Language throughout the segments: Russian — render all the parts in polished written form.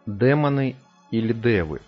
Демоны или девы?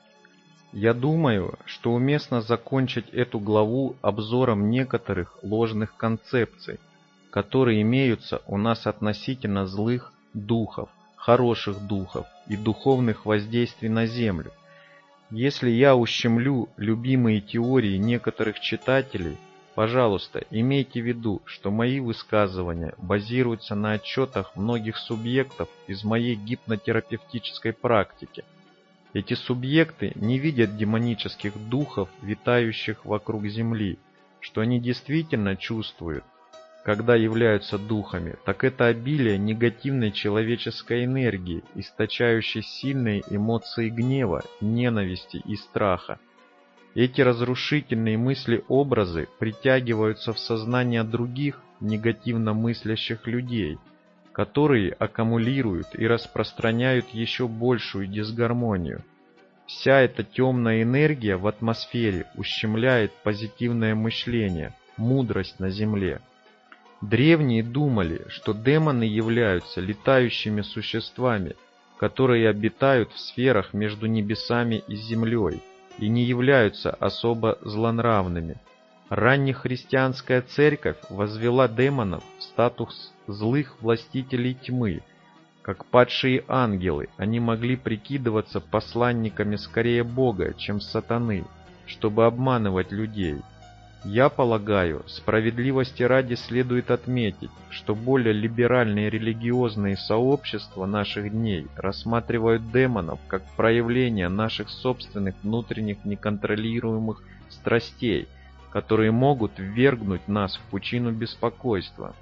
Я думаю, что уместно закончить эту главу обзором некоторых ложных концепций, которые имеются у нас относительно злых духов, хороших духов и духовных воздействий на Землю. Если я ущемлю любимые теории некоторых читателей, пожалуйста, имейте в виду, что мои высказывания базируются на отчетах многих субъектов из моей гипнотерапевтической практики. Эти субъекты не видят демонических духов, витающих вокруг Земли. Что они действительно чувствуют, когда являются духами, так это обилие негативной человеческой энергии, источающей сильные эмоции гнева, ненависти и страха. Эти разрушительные мысли-образы притягиваются в сознание других негативно мыслящих людей, которые аккумулируют и распространяют еще большую дисгармонию. Вся эта темная энергия в атмосфере ущемляет позитивное мышление, мудрость на Земле. Древние думали, что демоны являются летающими существами, которые обитают в сферах между небесами и землей и не являются особо злонравными. Раннехристианская церковь возвела демонов в статус злых властителей тьмы. Как падшие ангелы, они могли прикидываться посланниками скорее Бога, чем сатаны, чтобы обманывать людей. Я полагаю, справедливости ради следует отметить, что более либеральные религиозные сообщества наших дней рассматривают демонов как проявление наших собственных внутренних неконтролируемых страстей, которые могут ввергнуть нас в пучину беспокойства.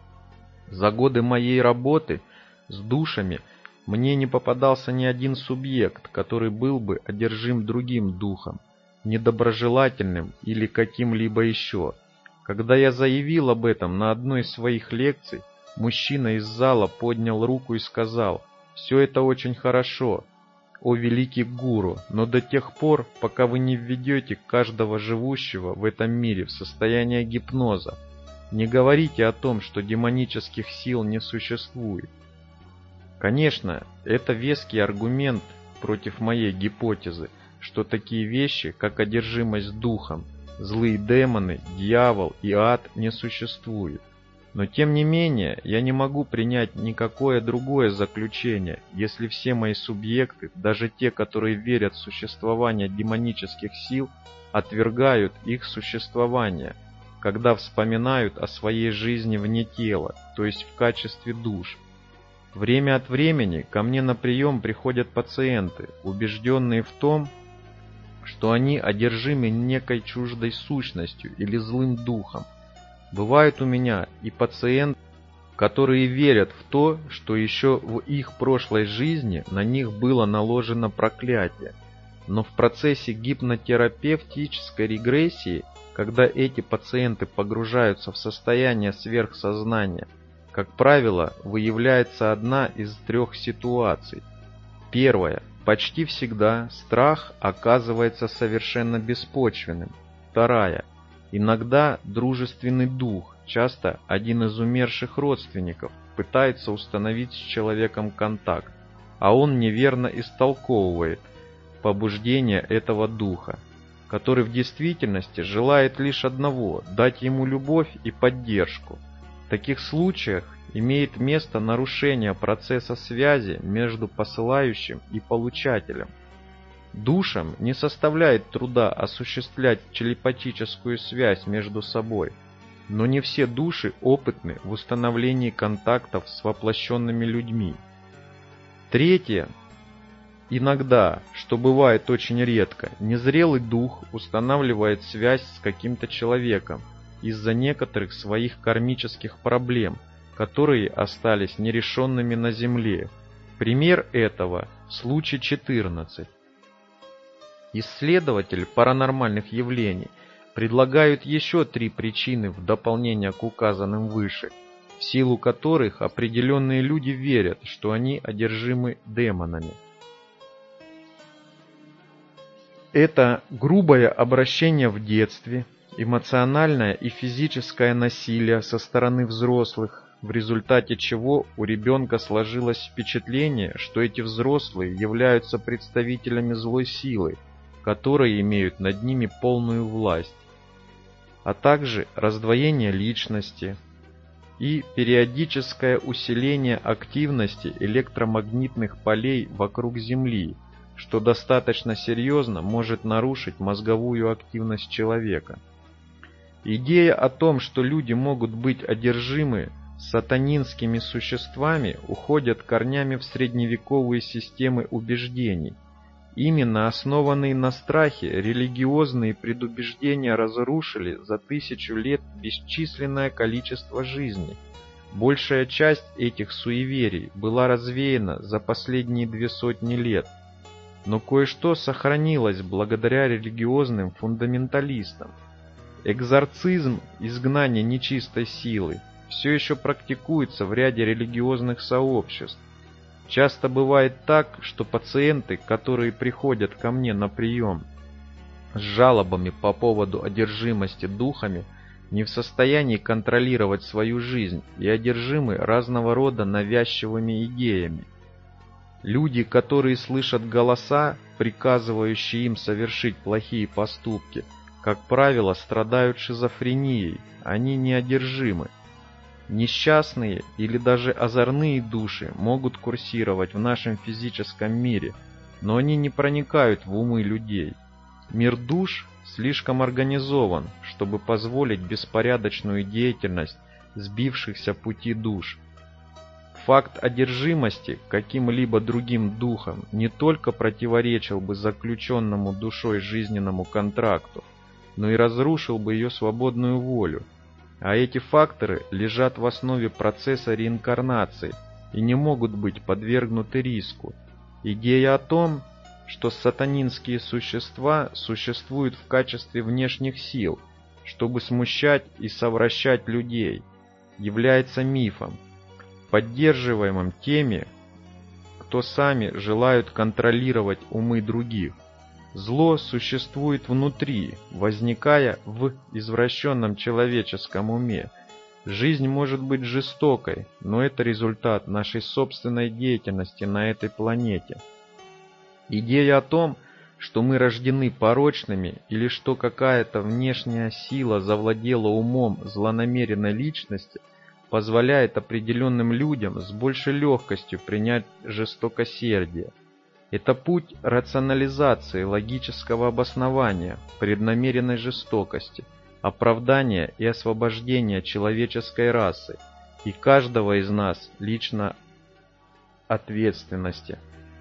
За годы моей работы с душами мне не попадался ни один субъект, который был бы одержим другим духом, недоброжелательным или каким-либо еще. Когда я заявил об этом на одной из своих лекций, мужчина из зала поднял руку и сказал: «Все это очень хорошо, о великий гуру, но до тех пор, пока вы не введете каждого живущего в этом мире в состояние гипноза, не говорите о том, что демонических сил не существует». Конечно, это веский аргумент против моей гипотезы, что такие вещи, как одержимость духом, злые демоны, дьявол и ад не существуют. Но тем не менее, я не могу принять никакое другое заключение, если все мои субъекты, даже те, которые верят в существование демонических сил, отвергают их существование, когда вспоминают о своей жизни вне тела, то есть в качестве душ. Время от времени ко мне на прием приходят пациенты, убежденные в том, что они одержимы некой чуждой сущностью или злым духом. Бывают у меня и пациенты, которые верят в то, что еще в их прошлой жизни на них было наложено проклятие. Но в процессе гипнотерапевтической регрессии, когда эти пациенты погружаются в состояние сверхсознания, как правило, выявляется одна из трех ситуаций. Первая. Почти всегда страх оказывается совершенно беспочвенным. Вторая. Иногда дружественный дух, часто один из умерших родственников, пытается установить с человеком контакт, а он неверно истолковывает побуждение этого духа, который в действительности желает лишь одного – дать ему любовь и поддержку. В таких случаях имеет место нарушение процесса связи между посылающим и получателем. Душам не составляет труда осуществлять телепатическую связь между собой, но не все души опытны в установлении контактов с воплощенными людьми. Третье. Иногда, что бывает очень редко, незрелый дух устанавливает связь с каким-то человеком из-за некоторых своих кармических проблем, которые остались нерешенными на Земле. Пример этого – случай 14. Исследователи паранормальных явлений предлагают еще 3 причины в дополнение к указанным выше, в силу которых определенные люди верят, что они одержимы демонами. Это грубое обращение в детстве, эмоциональное и физическое насилие со стороны взрослых, в результате чего у ребенка сложилось впечатление, что эти взрослые являются представителями злой силы, которые имеют над ними полную власть, а также раздвоение личности и периодическое усиление активности электромагнитных полей вокруг Земли, что достаточно серьезно может нарушить мозговую активность человека. Идея о том, что люди могут быть одержимы сатанинскими существами, уходит корнями в средневековые системы убеждений. Именно основанные на страхе религиозные предубеждения разрушили за 1000 лет бесчисленное количество жизней. Большая часть этих суеверий была развеяна за последние 200 лет, но кое-что сохранилось благодаря религиозным фундаменталистам. Экзорцизм, изгнание нечистой силы, все еще практикуется в ряде религиозных сообществ. Часто бывает так, что пациенты, которые приходят ко мне на прием с жалобами по поводу одержимости духами, не в состоянии контролировать свою жизнь и одержимы разного рода навязчивыми идеями. Люди, которые слышат голоса, приказывающие им совершить плохие поступки, как правило, страдают шизофренией, они не одержимы. Несчастные или даже озорные души могут курсировать в нашем физическом мире, но они не проникают в умы людей. Мир душ слишком организован, чтобы позволить беспорядочную деятельность сбившихся пути душ. Факт одержимости каким-либо другим духом не только противоречил бы заключенному душой жизненному контракту, но и разрушил бы ее свободную волю. А эти факторы лежат в основе процесса реинкарнации и не могут быть подвергнуты риску. Идея о том, что сатанинские существа существуют в качестве внешних сил, чтобы смущать и совращать людей, является мифом, поддерживаемым теми, кто сами желают контролировать умы других. Зло существует внутри, возникая в извращенном человеческом уме. Жизнь может быть жестокой, но это результат нашей собственной деятельности на этой планете. Идея о том, что мы рождены порочными или что какая-то внешняя сила завладела умом злонамеренной личности, позволяет определенным людям с большей легкостью принять жестокосердие. Это путь рационализации логического обоснования преднамеренной жестокости, оправдания и освобождения человеческой расы и каждого из нас лично ответственности.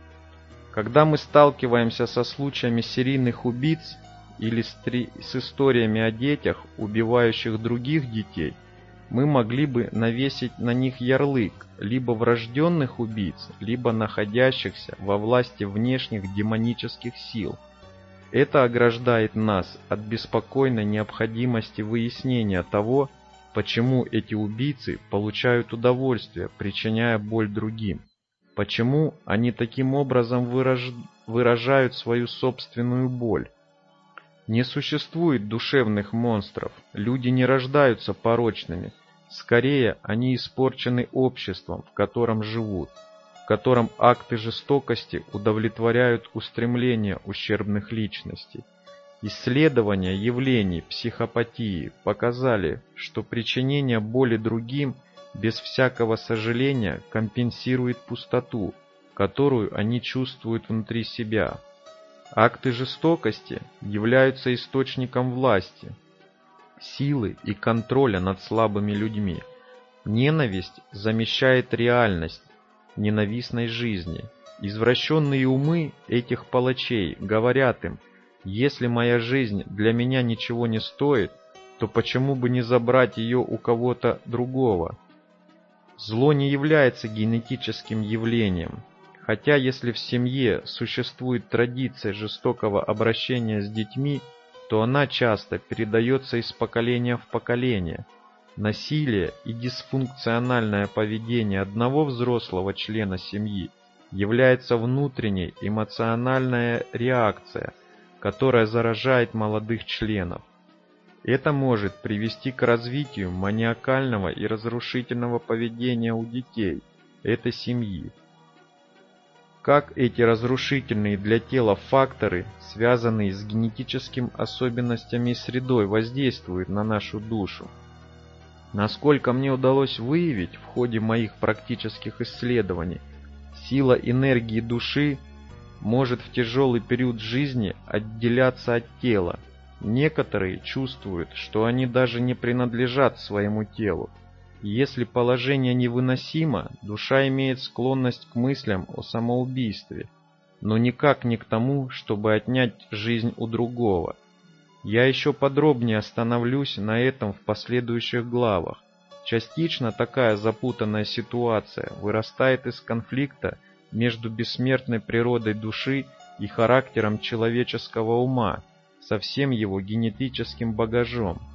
Когда мы сталкиваемся со случаями серийных убийц или с историями о детях, убивающих других детей, мы могли бы навесить на них ярлык либо врожденных убийц, либо находящихся во власти внешних демонических сил. Это ограждает нас от беспокойной необходимости выяснения того, почему эти убийцы получают удовольствие, причиняя боль другим, почему они таким образом выражают свою собственную боль. Не существует душевных монстров, люди не рождаются порочными. Скорее, они испорчены обществом, в котором живут, в котором акты жестокости удовлетворяют устремления ущербных личностей. Исследования явлений психопатии показали, что причинение боли другим без всякого сожаления компенсирует пустоту, которую они чувствуют внутри себя. Акты жестокости являются источником власти, силы и контроля над слабыми людьми. Ненависть замещает реальность ненавистной жизни. Извращенные умы этих палачей говорят им: если моя жизнь для меня ничего не стоит, то почему бы не забрать ее у кого-то другого? Зло не является генетическим явлением. Хотя если в семье существует традиция жестокого обращения с детьми, то она часто передается из поколения в поколение. Насилие и дисфункциональное поведение одного взрослого члена семьи является внутренней эмоциональная реакция, которая заражает молодых членов. Это может привести к развитию маниакального и разрушительного поведения у детей этой семьи. Как эти разрушительные для тела факторы, связанные с генетическими особенностями и средой, воздействуют на нашу душу? Насколько мне удалось выявить в ходе моих практических исследований, сила энергии души может в тяжелый период жизни отделяться от тела. Некоторые чувствуют, что они даже не принадлежат своему телу. И если положение невыносимо, душа имеет склонность к мыслям о самоубийстве, но никак не к тому, чтобы отнять жизнь у другого. Я еще подробнее остановлюсь на этом в последующих главах. Частично такая запутанная ситуация вырастает из конфликта между бессмертной природой души и характером человеческого ума, со всем его генетическим багажом.